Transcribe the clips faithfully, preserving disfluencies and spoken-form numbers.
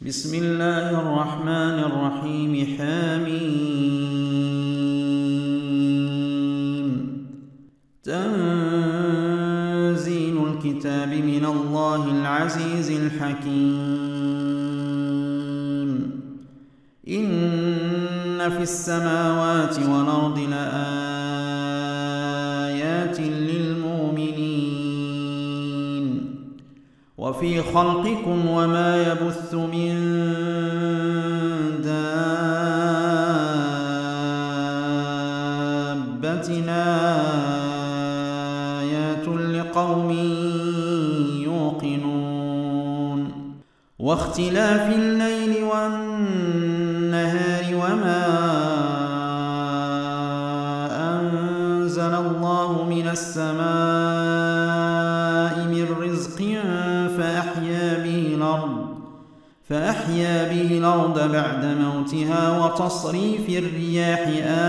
بسم الله الرحمن الرحيم حميم تنزيل الكتاب من الله العزيز الحكيم إن في السماوات والأرض لآيات للمؤمنين وفي خلقكم وما يبث من دابة آيات لقوم يوقنون واختلاف الليل والنهار وما أنزل الله من السماء من رزق فأحيا به الأرض فأحيا به الأرض بعد موتها وتصريف الرياح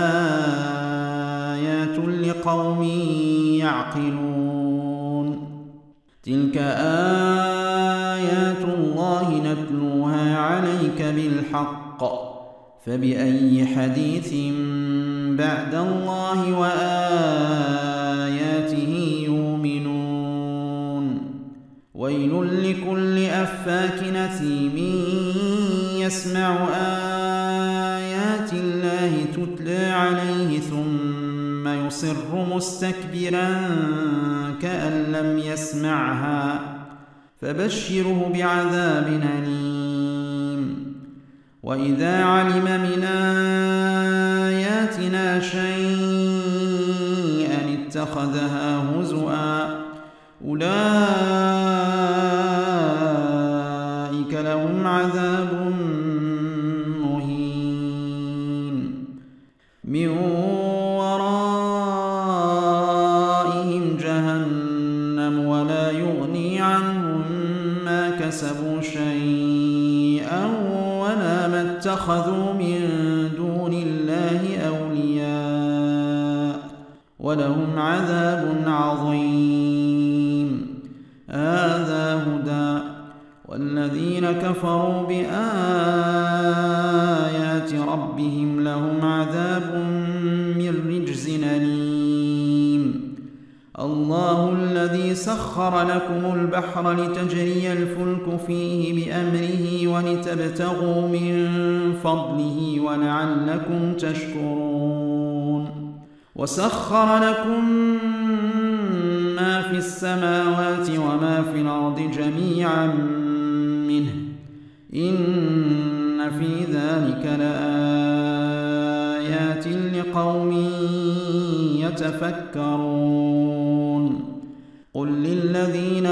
آيات لقوم يعقلون تلك آيات الله نتلوها عليك بالحق فبأي حديث بعد الله وآياته يؤمنون ويل لكل أفاك أثيم يسمع آيات الله تتلى عليه ثم يصر مستكبرا كأن لم يسمعها فبشره بعذاب أليم وإذا علم من آياتنا شيئا اتخذها هزؤا أولئك لهم عذاب مهين من ورائهم جهنم ولا يغني عنهم ما كسبوا شيئا ولا ما اتخذوا من دون الله أولياء ولهم عذاب عظيم هذا هدى والذين كفروا بآيات ربهم لهم عذاب من رجز أليم الله الذي سخر لكم البحر لتجري الفلك فيه بأمره ولتبتغوا من فضله ولعلكم تشكرون وسخر لكم ما في السماوات وما في الأرض جميعا منه إن في ذلك لآيات لقوم يتفكرون قل للذين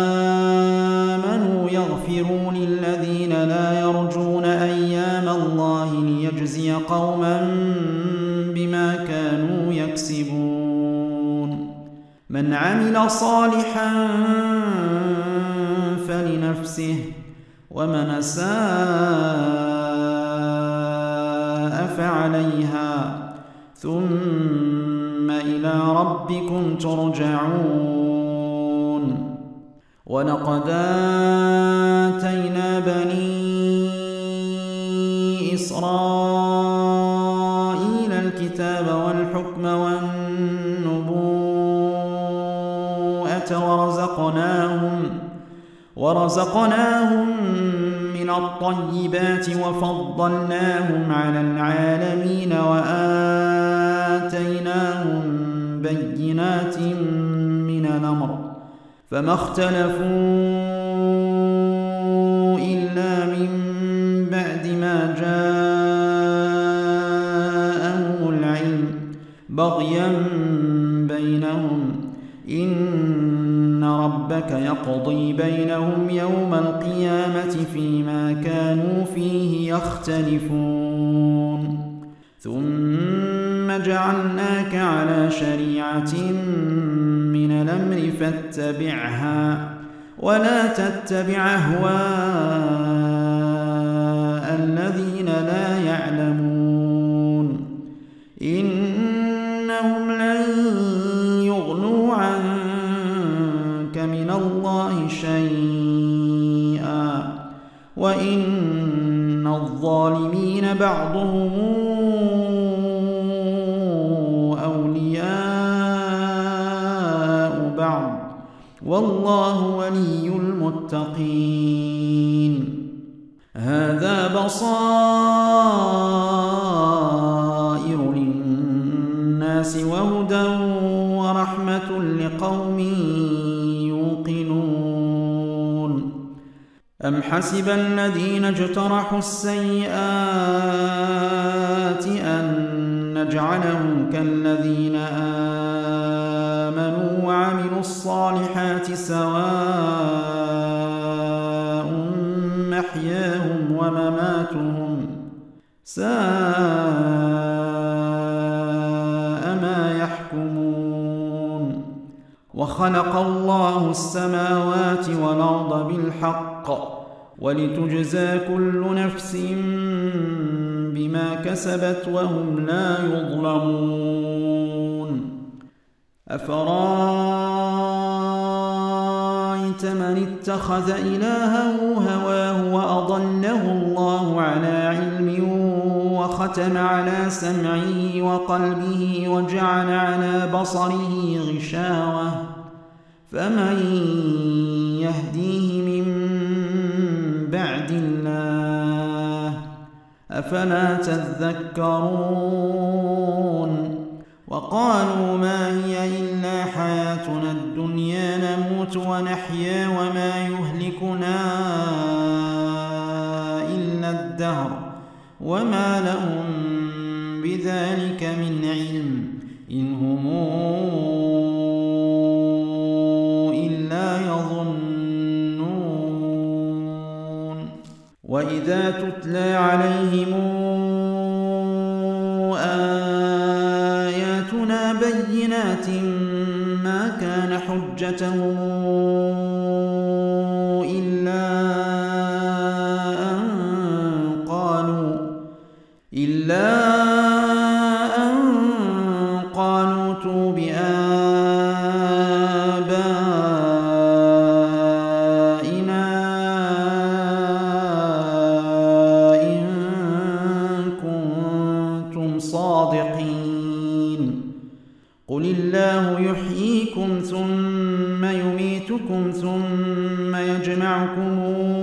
آمنوا يغفروا للذين لا يرجون أيام الله ليجزي قوما بما كانوا يكسبون من عمل صالحا فلنفسه ومن أساء فعليها ثم إلى ربكم ترجعون ولقد آتينا بني إسرائيل الكتاب والحكم والنبوءة ورزقناهم ورزقناهم من الطيبات وفضلناهم على العالمين وآتيناهم بينات من الأمر فما اختلفوا إلا من بعد ما جاءهم العلم بغيا بينهم إن ربك يقضي بينهم يوم القيامة فيما كانوا فيه يختلفون ثم جعلناك على شريعة من الأمر فاتبعها ولا تتبع أهواء الذين لا يعلمون إنهم لن يغنوا عنك من الله شيئا وإن الظالمين بعضهم أولياء بعض والله ولي المتقين. هذا بصائر للناس وهدى ورحمة لقوم يوقنون. أم حسب الذين اجترحوا السيئات أن نجعلهم كالذين آمنوا وعملوا الصالحات سواء محياهم ومماتهم ساء ما يحكمون. وخلق الله السماوات والأرض بالحق ولتجزى كل نفس بما كسبت وهم لا يظلمون. أفرأيت من اتخذ إلهه هواه وأضله الله على علم وختم على سمعه وقلبه وجعل على بصره غشاوة فمن يهديه من بعد الله أفلا تذكرون. وقالوا ما هي إلا حياتنا الدنيا نموت ونحيا وما يهلكنا إلا الدهر وما لهم بذلك من علم إن هم إلا يظنون. وإذا تتلى عليهم آياتنا بينات ما كان حجتهم إلا أن قالوا إلا أن قالوا ائتوا بآبائنا إن كنتم صادقين. قل الله يحييكم ثم يميتكم ثم يجمعكم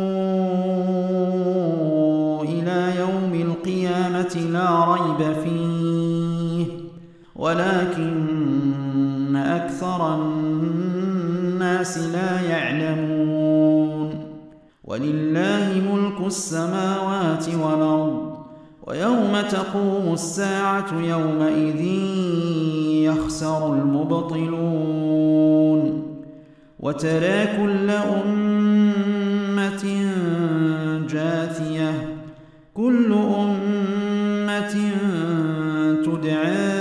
إلى يوم القيامة لا ريب فيه ولكن أكثر الناس لا يعلمون. ولله ملك السماوات والأرض ويوم تقوم الساعة يومئذ يخسر المبطلون. وترى كل أمة جاثية كل أمة تدعى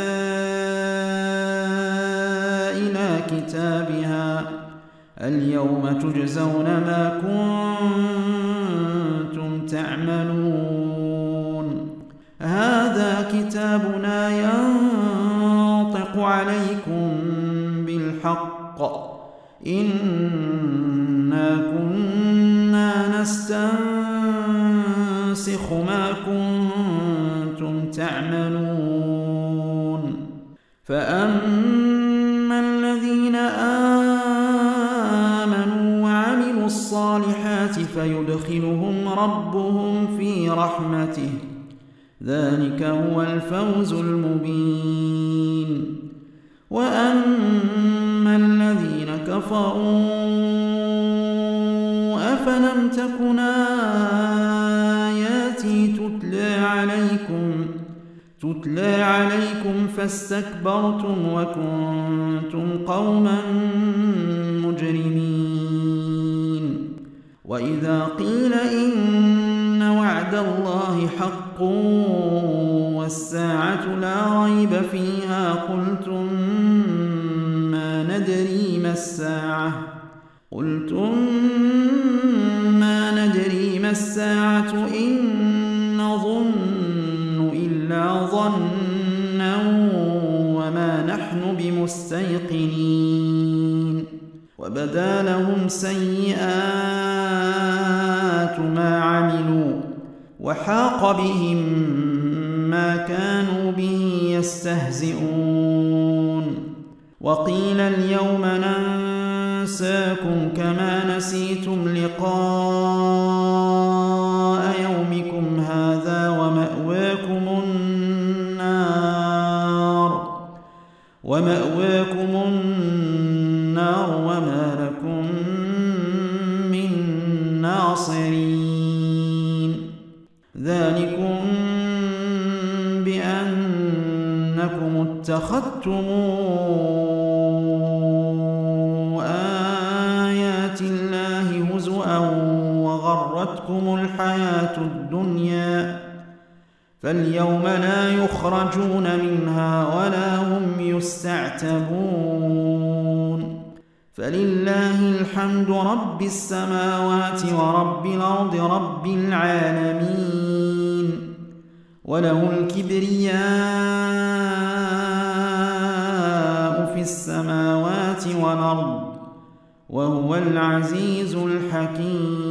إلى كتابها اليوم تجزون ما كنتم تعملون. هذا كتابنا ينطق عليكم بالحق إنا كنا نستنسخ ما كنتم تعملون. فأما الذين آمنوا وعملوا الصالحات فيدخلهم ربهم في رحمته ذلك هو الفوز المبين. وأما الذين كفروا أفلم تكن آياتي تتلى عليكم تتلى عليكم فاستكبرتم وكنتم قوما مجرمين. وإذا قيل إن وعد الله حق والساعة لا ريب فيها قلتم ما ندري ما الساعة قلتم ما ندري ما الساعة إن نظن إلا ظنا وما نحن بمستيقنين. وبدا لهم سيئات السيئات ما عملوا وحاق بهم ما كانوا به يستهزئون وقيل اليوم ننساكم كما نسيتم لقاء يومكم هذا ومأواكم النار ومأواكم النار وما لكم من ناصرين ذلكم بأنكم اتخذتم آيات الله هزؤا وغرتكم الحياة الدنيا فاليوم لا يخرجون منها ولا هم يستعتبون فلله الحمد رب السماوات ورب الأرض رب العالمين وله الكبرياء في السماوات والأرض وهو العزيز الحكيم.